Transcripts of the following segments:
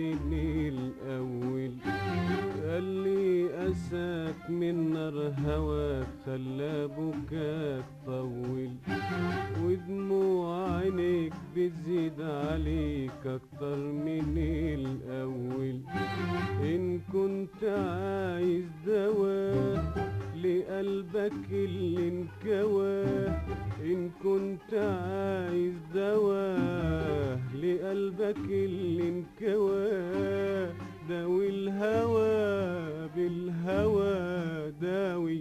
من الأول. قالي أساك من نار هواك خلى بكاك طول، ودموع عينيك بتزيد عليك أكتر من الأول. إن كنت عايز دواء لقلبك اللي انكواه، إن كنت عايز دواء لقلبك اللي انكواه، داوي الهوى بالهوى، داوي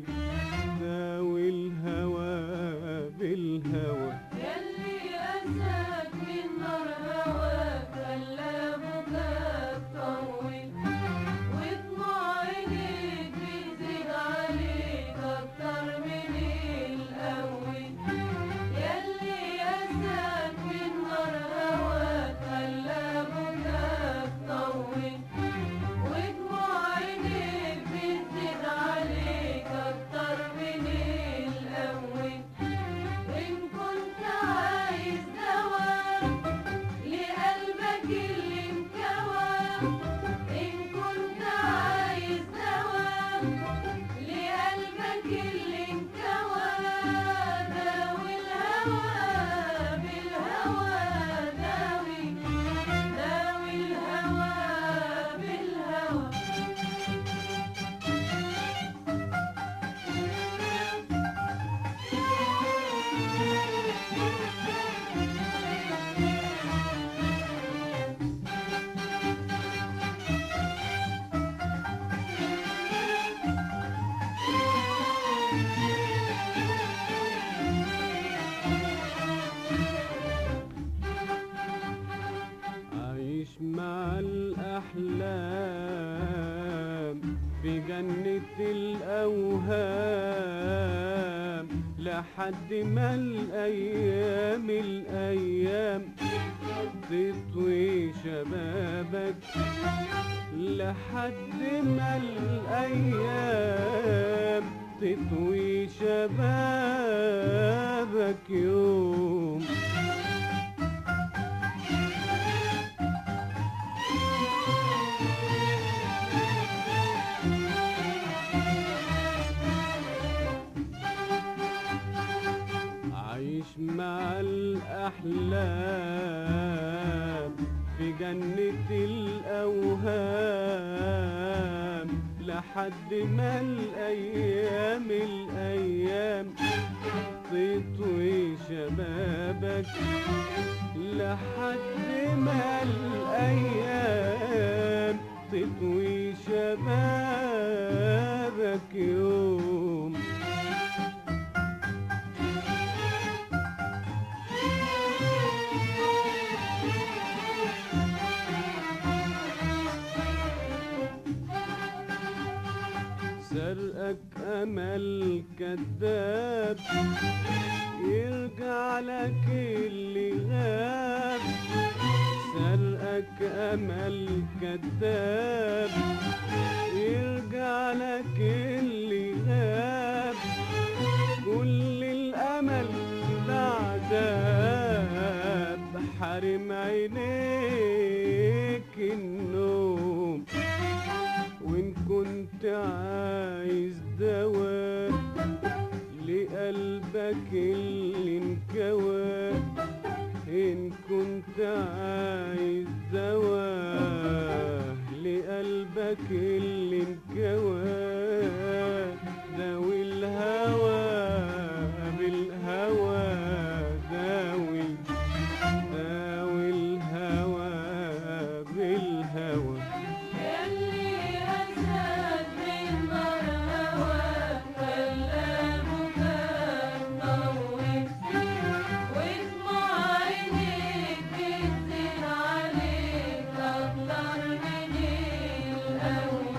الهوى بالهوى. ياللي أساك من نار هواك خلى بكاك طول، ودموع عينيك بتزيد عليك أكتر من الأول. ياللي أساك من نار هواك خلى بكاك طول، ودموع عينيك بتزيد عليك أكتر من الأول. إن كنت عايز دواء لقلبك اللي انكواه، إن كنت عايز دواء لقلبك اللي انكواه، داوي الهوى بالهوى، داوي الهوى بالهوى. عايش مع الأحلام في جنة الأوهام، لحد ما الأيام تطوي شبابك، لحد ما الأيام تطوي شبابك يوم. عايش مع الأحلام في جنة الأوهام، لحد ما الأيام تطوي شبابك، لحد ما الأيام تطوي شبابك يوم. سرقك أمل كذاب يرجع لك اللي غاب، سرقك أمل كذاب يرجع لك اللي غاب. كل الأمل بعذاب حارم عينيك النوم. وإن كنت عايز دواء لقلبك اللي انكواه، إن كنت عايز دواء لقلبك اللي انكواه، داوي الهوى بالهوى، داوي الهوى بالهوى. ياللي أساك من نار هواك خلى بكاك طول، ودموع عينيك بتزيد عليك أكتر من الأول.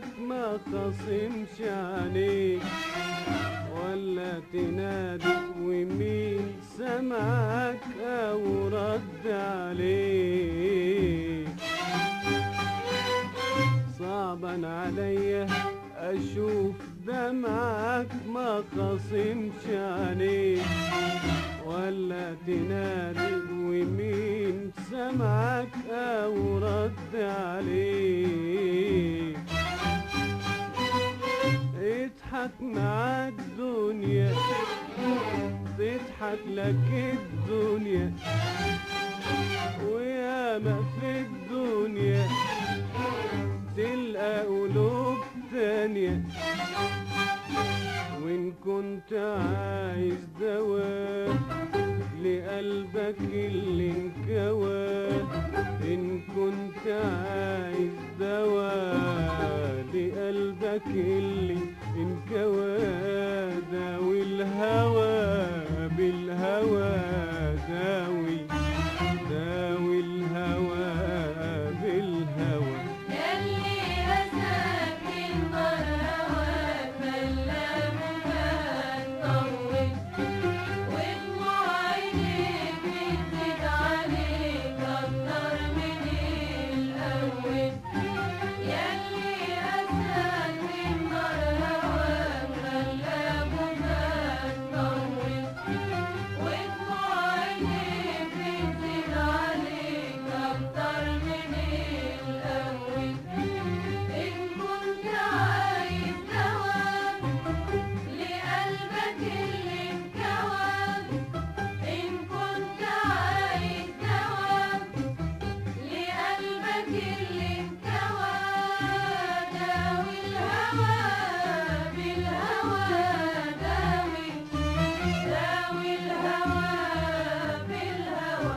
سمعك ما خصمش عليك ولا تنادي ومين سمعك او رد عليك. صعبا عليا اشوف دمعك ما خصمش عليك ولا تنادي ومين سمعك او رد عليك. اضحك مع الدنيا تضحك لك الدنيا وياما في الدنيا تلقى قلوب تانية. وإن كنت عايز دواء لقلبك اللي انكوى، إن كنت عايز دواء لقلبك اللي انكوى، داوي الهوى بالهوى، داوي الهوى بالهوى. ياللي أساك من نار هواك ملامك طول، ودموع عينيك بتزيد عليك أكتر من الأول. ياللي أساك من نار هواك ملامك طول، ودموع عينيك بتزيد عليك أكتر من الأول. إن كنت عايز دواء لقلبك اللي انكوى، إن كنت عايز دواء لقلبك اللي انكوى، داوي الهوى بالهوى، داوي الهوى بالهوى.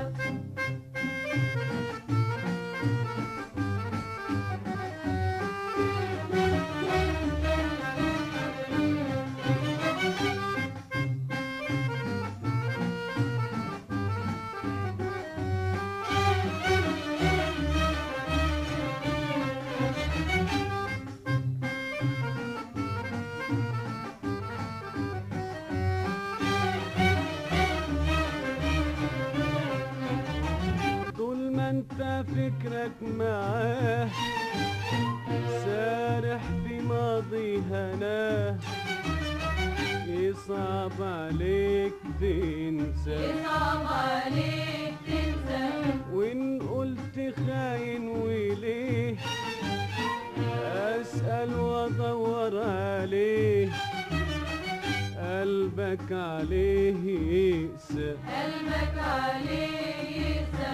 طول ما انت فكرك معاه سارح في ماضي هناه، يصعب عليك تنسى. يصعب عليك تنسى، وإن قلت خاين وليه أسأل وأدور عليه، قلبك عليه يقسى. قلبك عليه يقسى.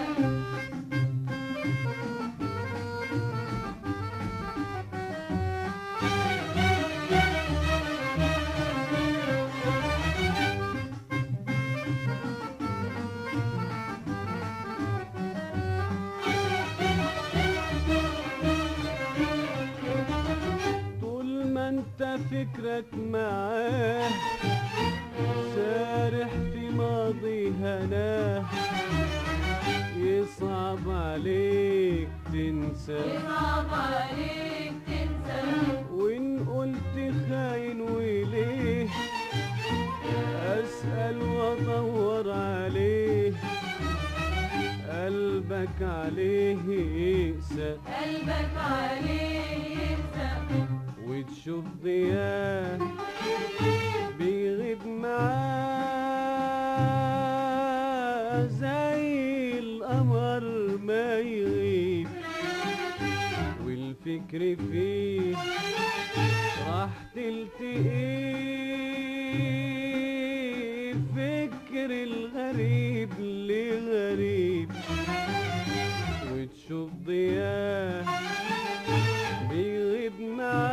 طول ما انت فكرك معاه سارح في ماضي هناه، يصعب عليك تنسى. يصعب عليك تنسى، وإن قلت خاين وليه أسأل وأدور عليه، قلبك عليه يقسى. قلبك عليه يقسى. وتشوف ضياه بيغيب معاه زي القمر ما يغيب، والفكر فيه راح تلتقيه، فكر الغريب لغريب. وتشوف ضياه بيغيب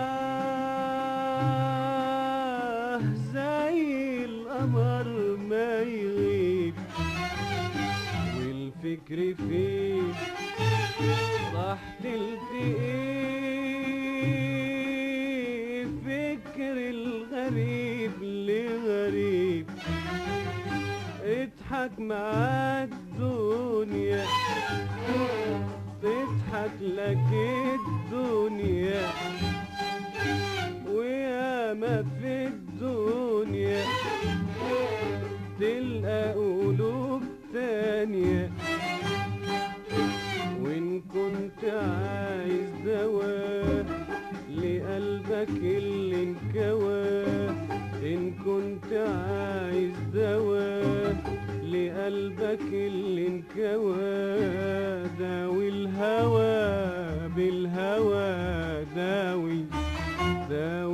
معاه زي القمر ما يغيب، والفكر فيه راح تلتقيه، فكر الغريب لغريب. اضحك مع الدنيا تضحك لك الدنيا، لقلبك اللي انكوى، إن كنت عايز دوا لقلبك اللي انكوى، داوي الهوى بالهوى، داوي